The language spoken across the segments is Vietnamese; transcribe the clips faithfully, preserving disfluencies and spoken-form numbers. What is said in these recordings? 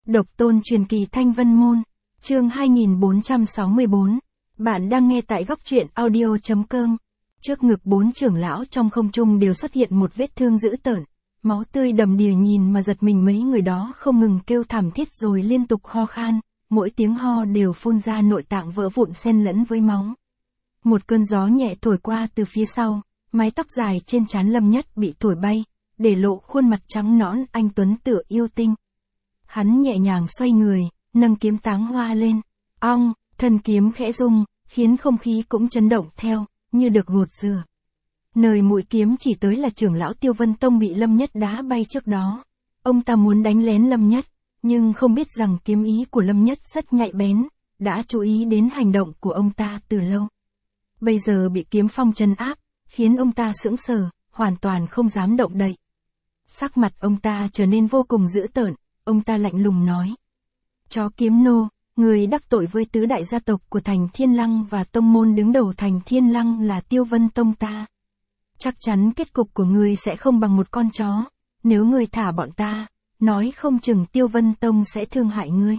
Độc tôn truyền kỳ Thanh Vân Môn, chương hai nghìn bốn trăm sáu mươi bốn. Bạn đang nghe tại góc truyện audio chấm com. Trước ngực bốn trưởng lão trong không trung đều xuất hiện một vết thương dữ tợn, máu tươi đầm đìa, nhìn mà giật mình. Mấy người đó không ngừng kêu thảm thiết rồi liên tục ho khan, mỗi tiếng ho đều phun ra nội tạng vỡ vụn xen lẫn với máu. Một cơn gió nhẹ thổi qua từ phía sau, mái tóc dài trên trán Lâm Nhất bị thổi bay, để lộ khuôn mặt trắng nõn anh tuấn tựa yêu tinh. Hắn nhẹ nhàng xoay người, nâng kiếm táng hoa lên. Ong, thân kiếm khẽ rung, khiến không khí cũng chấn động theo, như được gột rửa. Nơi mũi kiếm chỉ tới là trưởng lão Tiêu Vân Tông bị Lâm Nhất đá bay trước đó. Ông ta muốn đánh lén Lâm Nhất, nhưng không biết rằng kiếm ý của Lâm Nhất rất nhạy bén, đã chú ý đến hành động của ông ta từ lâu. Bây giờ bị kiếm phong trấn áp, khiến ông ta sững sờ, hoàn toàn không dám động đậy. Sắc mặt ông ta trở nên vô cùng dữ tợn, ông ta lạnh lùng nói. Chó kiếm nô, người đắc tội với tứ đại gia tộc của Thành Thiên Lăng và tông môn đứng đầu Thành Thiên Lăng là Tiêu Vân Tông ta. Chắc chắn kết cục của người sẽ không bằng một con chó, nếu người thả bọn ta, nói không chừng Tiêu Vân Tông sẽ thương hại ngươi.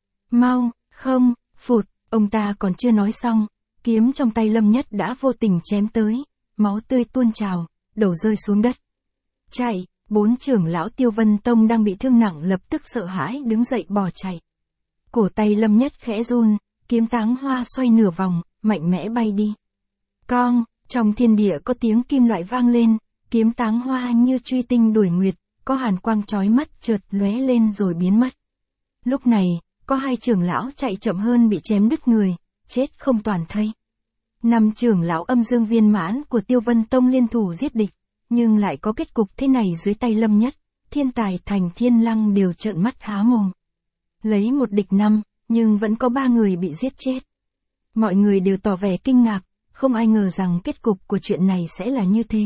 Mau, không, phụt, ông ta còn chưa nói xong, kiếm trong tay Lâm Nhất đã vô tình chém tới, máu tươi tuôn trào, đầu rơi xuống đất. Chạy, bốn trưởng lão Tiêu Vân Tông đang bị thương nặng lập tức sợ hãi đứng dậy bỏ chạy. Cổ tay Lâm Nhất khẽ run, kiếm táng hoa xoay nửa vòng, mạnh mẽ bay đi. Cong, trong thiên địa có tiếng kim loại vang lên, kiếm táng hoa như truy tinh đuổi nguyệt, có hàn quang chói mắt chợt lóe lên rồi biến mất. Lúc này, có hai trưởng lão chạy chậm hơn bị chém đứt người, chết không toàn thây. Năm trưởng lão Âm Dương Viên Mãn của Tiêu Vân Tông liên thủ giết địch, nhưng lại có kết cục thế này dưới tay Lâm Nhất, thiên tài Thành Thiên Lăng đều trợn mắt há mồm. Lấy một địch năm, nhưng vẫn có ba người bị giết chết. Mọi người đều tỏ vẻ kinh ngạc, không ai ngờ rằng kết cục của chuyện này sẽ là như thế.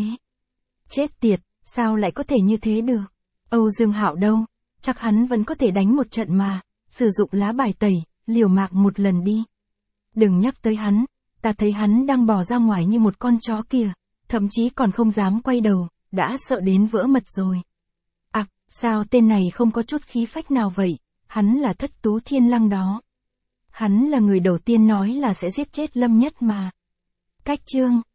Chết tiệt, sao lại có thể như thế được? Âu Dương Hạo đâu? Chắc hắn vẫn có thể đánh một trận mà, sử dụng lá bài tẩy, liều mạng một lần đi. Đừng nhắc tới hắn, ta thấy hắn đang bò ra ngoài như một con chó kìa, thậm chí còn không dám quay đầu, đã sợ đến vỡ mật rồi. À, sao tên này không có chút khí phách nào vậy? Hắn là Thất Tú Thiên Lăng đó. Hắn là người đầu tiên nói là sẽ giết chết Lâm Nhất mà. Cách chương